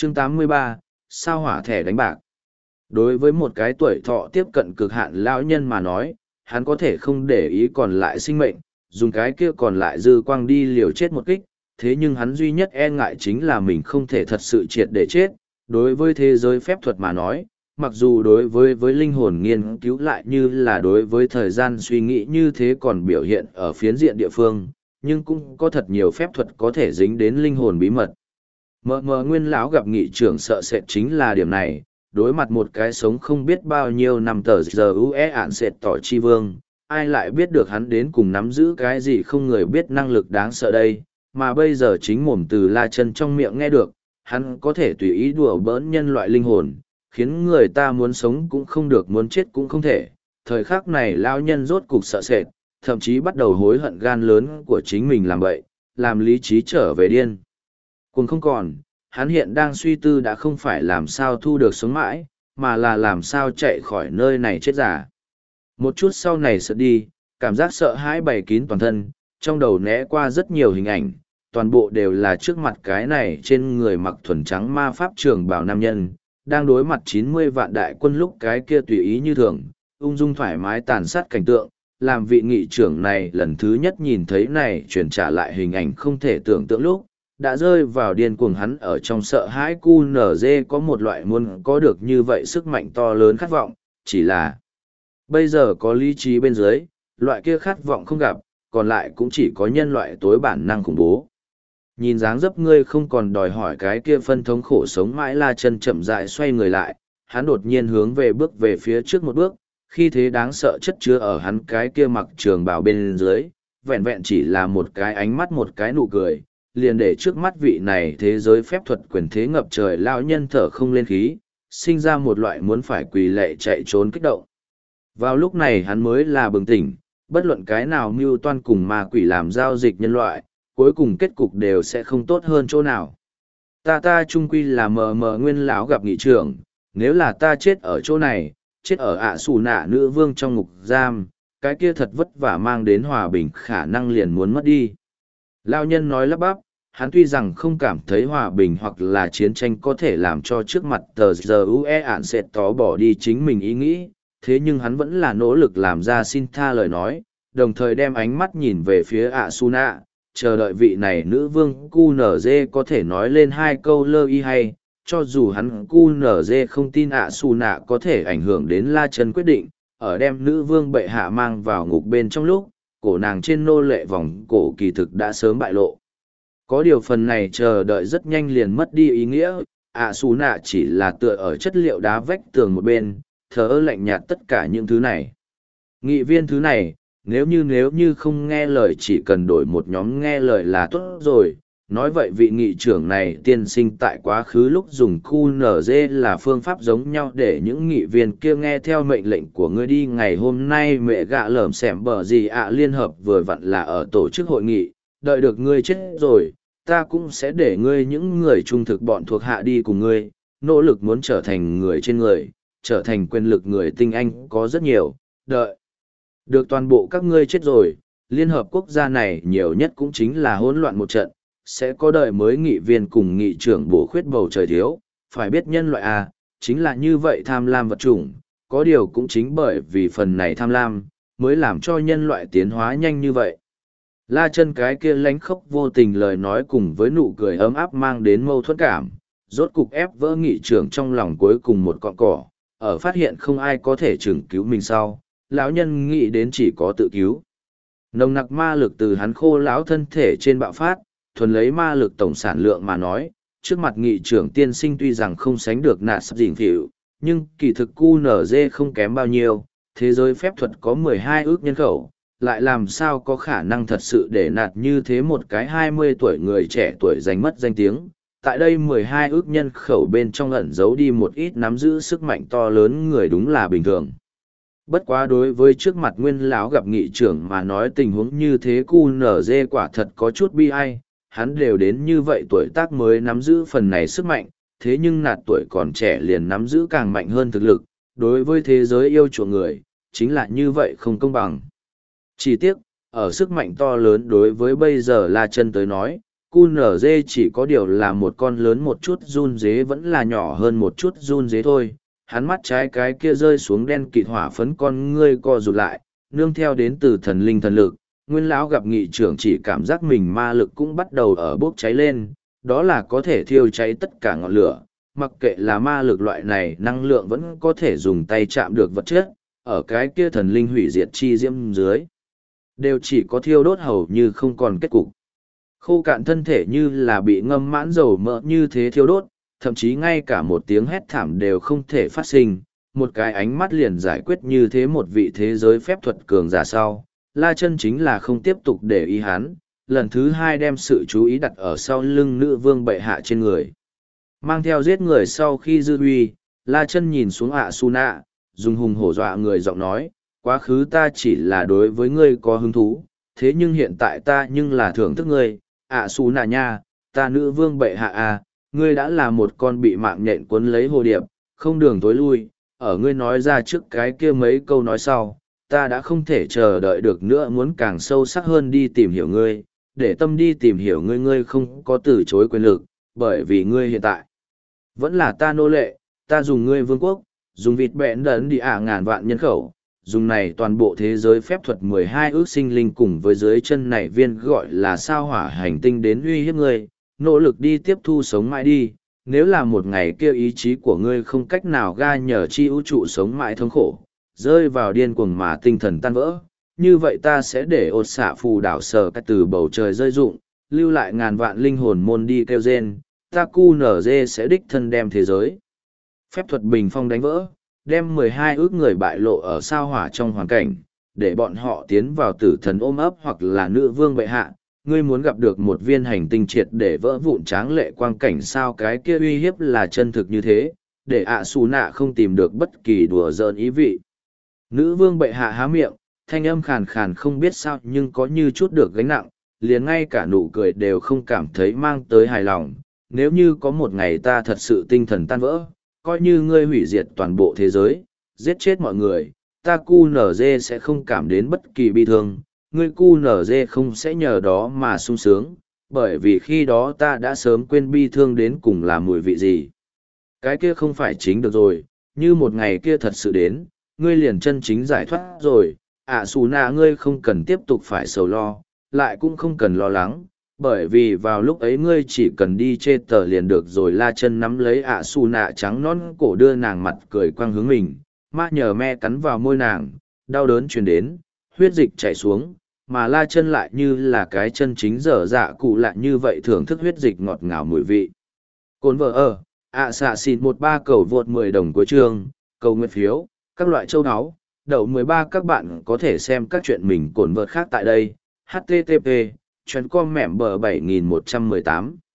Chương 83, sao hỏa thẻ đánh bạc. Đối với một cái tuổi thọ tiếp cận cực hạn lão nhân mà nói, hắn có thể không để ý còn lại sinh mệnh, dùng cái kia còn lại dư quang đi liều chết một kích, thế nhưng hắn duy nhất e ngại chính là mình không thể thật sự triệt để chết. Đối với thế giới phép thuật mà nói, mặc dù đối với linh hồn nghiên cứu lại như là đối với thời gian suy nghĩ như thế còn biểu hiện ở phiến diện địa phương, nhưng cũng có thật nhiều phép thuật có thể dính đến linh hồn bí mật. Mờ Nguyên lão gặp nghị trưởng sợ sệt chính là điểm này, đối mặt một cái sống không biết bao nhiêu năm tờ giờ ue ạn sệt tỏ chi vương, ai lại biết được hắn đến cùng nắm giữ cái gì không người biết năng lực đáng sợ đây, mà bây giờ chính mồm từ La Chân trong miệng nghe được, hắn có thể tùy ý đùa bỡn nhân loại linh hồn, khiến người ta muốn sống cũng không được, muốn chết cũng không thể. Thời khắc này lão nhân rốt cục sợ sệt, thậm chí bắt đầu hối hận gan lớn của chính mình làm vậy, làm lý trí trở về điên. Cùng không còn, hắn hiện đang suy tư đã không phải làm sao thu được sống mãi, mà là làm sao chạy khỏi nơi này chết giả. Một chút sau này sợ đi, cảm giác sợ hãi bày kín toàn thân, trong đầu né qua rất nhiều hình ảnh, toàn bộ đều là trước mặt cái này trên người mặc thuần trắng ma pháp trường bào nam nhân, đang đối mặt 90 vạn đại quân lúc cái kia tùy ý như thường, ung dung thoải mái tàn sát cảnh tượng, làm vị nghị trưởng này lần thứ nhất nhìn thấy này truyền trả lại hình ảnh không thể tưởng tượng lúc, đã rơi vào điên cuồng. Hắn ở trong sợ hãi QNZ có một loại muốn có được như vậy sức mạnh to lớn khát vọng, chỉ là bây giờ có lý trí bên dưới, loại kia khát vọng không gặp, còn lại cũng chỉ có nhân loại tối bản năng khủng bố. Nhìn dáng dấp ngươi không còn đòi hỏi cái kia phân thống khổ sống mãi, La Chân chậm rãi xoay người lại, hắn đột nhiên hướng về bước về phía trước một bước, khi thế đáng sợ chất chứa ở hắn cái kia mặc trường bào bên dưới, vẹn vẹn chỉ là một cái ánh mắt, một cái nụ cười, liền để trước mắt vị này thế giới phép thuật quyền thế ngập trời lão nhân thở không lên khí, sinh ra một loại muốn phải quỳ lạy chạy trốn kích động. Vào lúc này hắn mới là bừng tỉnh, bất luận cái nào mưu toan cùng ma quỷ làm giao dịch nhân loại, cuối cùng kết cục đều sẽ không tốt hơn chỗ nào. Ta trung quy là mờ Nguyên lão gặp nghị trưởng, nếu là ta chết ở chỗ này, chết ở ạ xù nạ nữ vương trong ngục giam, cái kia thật vất vả mang đến hòa bình khả năng liền muốn mất đi. Lão nhân nói lắp bắp, hắn tuy rằng không cảm thấy hòa bình hoặc là chiến tranh có thể làm cho trước mặt tờ giờ ue ạn sẽ tó bỏ đi chính mình ý nghĩ, thế nhưng hắn vẫn là nỗ lực làm ra xin tha lời nói, đồng thời đem ánh mắt nhìn về phía ạ xù nạ, chờ đợi vị này nữ vương QNZ có thể nói lên hai câu lơ y hay, cho dù hắn QNZ không tin ạ xù nạ có thể ảnh hưởng đến La Chân quyết định, ở đem nữ vương bệ hạ mang vào ngục bên trong lúc, cổ nàng trên nô lệ vòng cổ kỳ thực đã sớm bại lộ. Có điều phần này chờ đợi rất nhanh liền mất đi ý nghĩa, ạ xù nạ chỉ là tựa ở chất liệu đá vách tường một bên, thờ ơ lạnh nhạt tất cả những thứ này. Nghị viên thứ này, nếu như không nghe lời chỉ cần đổi một nhóm nghe lời là tốt rồi. Nói vậy vị nghị trưởng này tiên sinh tại quá khứ lúc dùng QNZ là phương pháp giống nhau để những nghị viên kia nghe theo mệnh lệnh của ngươi đi. Ngày hôm nay mẹ gạ lởm xẻm bờ gì ạ liên hợp vừa vặn là ở tổ chức hội nghị, đợi được ngươi chết rồi, ta cũng sẽ để ngươi những người trung thực bọn thuộc hạ đi cùng ngươi, nỗ lực muốn trở thành người trên người, trở thành quyền lực người tinh anh có rất nhiều, đợi. Được toàn bộ các ngươi chết rồi, Liên Hợp Quốc gia này nhiều nhất cũng chính là hỗn loạn một trận, sẽ có đời mới nghị viên cùng nghị trưởng bổ khuyết bầu trời thiếu, phải biết nhân loại à, chính là như vậy tham lam vật chủng, có điều cũng chính bởi vì phần này tham lam, mới làm cho nhân loại tiến hóa nhanh như vậy. La Chân cái kia lánh khốc vô tình lời nói cùng với nụ cười ấm áp mang đến mâu thuẫn cảm, rốt cục ép vỡ nghị trưởng trong lòng cuối cùng một cọng cỏ, ở phát hiện không ai có thể chừng cứu mình sau, lão nhân nghĩ đến chỉ có tự cứu. Nồng nặc ma lực từ hắn khô lão thân thể trên bạo phát, thuần lấy ma lực tổng sản lượng mà nói, trước mặt nghị trưởng tiên sinh tuy rằng không sánh được nạt sắp dình phịu, nhưng kỳ thực QNZ không kém bao nhiêu, thế giới phép thuật có 12 ước nhân khẩu, lại làm sao có khả năng thật sự để nạt như thế một cái 20 tuổi người trẻ tuổi giành mất danh tiếng. Tại đây 12 ước nhân khẩu bên trong ẩn giấu đi một ít nắm giữ sức mạnh to lớn người đúng là bình thường. Bất quá đối với trước mặt Nguyên lão gặp nghị trưởng mà nói tình huống như thế QNZ quả thật có chút bi ai, hắn đều đến như vậy tuổi tác mới nắm giữ phần này sức mạnh, thế nhưng nạt tuổi còn trẻ liền nắm giữ càng mạnh hơn thực lực, đối với thế giới yêu chuộng người, chính là như vậy không công bằng. Chỉ tiếc, ở sức mạnh to lớn đối với bây giờ La Chân tới nói, QNZ chỉ có điều là một con lớn một chút run dế vẫn là nhỏ hơn một chút run dế thôi. Hắn mắt trái cái kia rơi xuống đen kịt hỏa phấn con ngươi co rụt lại, nương theo đến từ thần linh thần lực. Nguyên lão gặp nghị trưởng chỉ cảm giác mình ma lực cũng bắt đầu ở bốc cháy lên, đó là có thể thiêu cháy tất cả ngọn lửa. Mặc kệ là ma lực loại này năng lượng vẫn có thể dùng tay chạm được vật chất, ở cái kia thần linh hủy diệt chi diễm dưới. Đều chỉ có thiêu đốt hầu như không còn kết cục. Khô cạn thân thể như là bị ngâm mãn dầu mỡ như thế thiêu đốt, thậm chí ngay cả một tiếng hét thảm đều không thể phát sinh. Một cái ánh mắt liền giải quyết như thế một vị thế giới phép thuật cường giả sau. La Chân chính là không tiếp tục để ý hắn, lần thứ hai đem sự chú ý đặt ở sau lưng nữ vương bệ hạ trên người. Mang theo giết người sau khi dư uy, La Chân nhìn xuống ạ su nạ, dùng hùng hổ dọa người giọng nói, quá khứ ta chỉ là đối với ngươi có hứng thú, thế nhưng hiện tại ta nhưng là thưởng thức ngươi, ạ su nạ nha, ta nữ vương bệ hạ à, ngươi đã là một con bị mạng nhện cuốn lấy hồ điệp, không đường tối lui, ở ngươi nói ra trước cái kia mấy câu nói sau, ta đã không thể chờ đợi được nữa muốn càng sâu sắc hơn đi tìm hiểu ngươi, để tâm đi tìm hiểu ngươi ngươi không có từ chối quyền lực, bởi vì ngươi hiện tại vẫn là ta nô lệ, ta dùng ngươi vương quốc, dùng vịt bẹn đấn đi ngàn vạn nhân khẩu, dùng này toàn bộ thế giới phép thuật 12 ước sinh linh cùng với dưới chân này viên gọi là sao hỏa hành tinh đến uy hiếp ngươi, nỗ lực đi tiếp thu sống mãi đi, nếu là một ngày kia ý chí của ngươi không cách nào ga nhờ chi ưu trụ sống mãi thống khổ, rơi vào điên cuồng mà tinh thần tan vỡ, như vậy ta sẽ để ột xạ phù đảo sờ cách từ bầu trời rơi rụng, lưu lại ngàn vạn linh hồn môn đi kêu rên, ta QNZ sẽ đích thân đem thế giới. Phép thuật bình phong đánh vỡ, đem 12 ước người bại lộ ở sao hỏa trong hoàn cảnh, để bọn họ tiến vào tử thần ôm ấp hoặc là nữ vương bệ hạ. Ngươi muốn gặp được một viên hành tinh triệt để vỡ vụn tráng lệ quang cảnh sao cái kia uy hiếp là chân thực như thế, để ạ xù nạ không tìm được bất kỳ đùa giỡn ý vị. Nữ vương bệ hạ há miệng, thanh âm khàn khàn không biết sao nhưng có như chút được gánh nặng, liền ngay cả nụ cười đều không cảm thấy mang tới hài lòng. Nếu như có một ngày ta thật sự tinh thần tan vỡ, coi như ngươi hủy diệt toàn bộ thế giới, giết chết mọi người, ta QNZ sẽ không cảm đến bất kỳ bi thương, ngươi QNZ không sẽ nhờ đó mà sung sướng, bởi vì khi đó ta đã sớm quên bi thương đến cùng là mùi vị gì. Cái kia không phải chính được rồi, như một ngày kia thật sự đến, ngươi liền chân chính giải thoát rồi, xù nạ ngươi không cần tiếp tục phải sầu lo, lại cũng không cần lo lắng, bởi vì vào lúc ấy ngươi chỉ cần đi chê tờ liền được rồi. La Chân nắm lấy xù nạ trắng non cổ đưa nàng mặt cười quang hướng mình, ma nhờ me cắn vào môi nàng, đau đớn truyền đến, huyết dịch chảy xuống, mà La Chân lại như là cái chân chính dở dạ cụ lạ như vậy thưởng thức huyết dịch ngọt ngào mùi vị. Cồn vợ ở, xạ xịt 13 cầu vượt 10 đồng của trường, cầu nguyện phiếu, các loại châu áo, đậu 13 các bạn có thể xem các chuyện mình cồn vợt khác tại đây, http, chuyến com mẻm bờ 7118.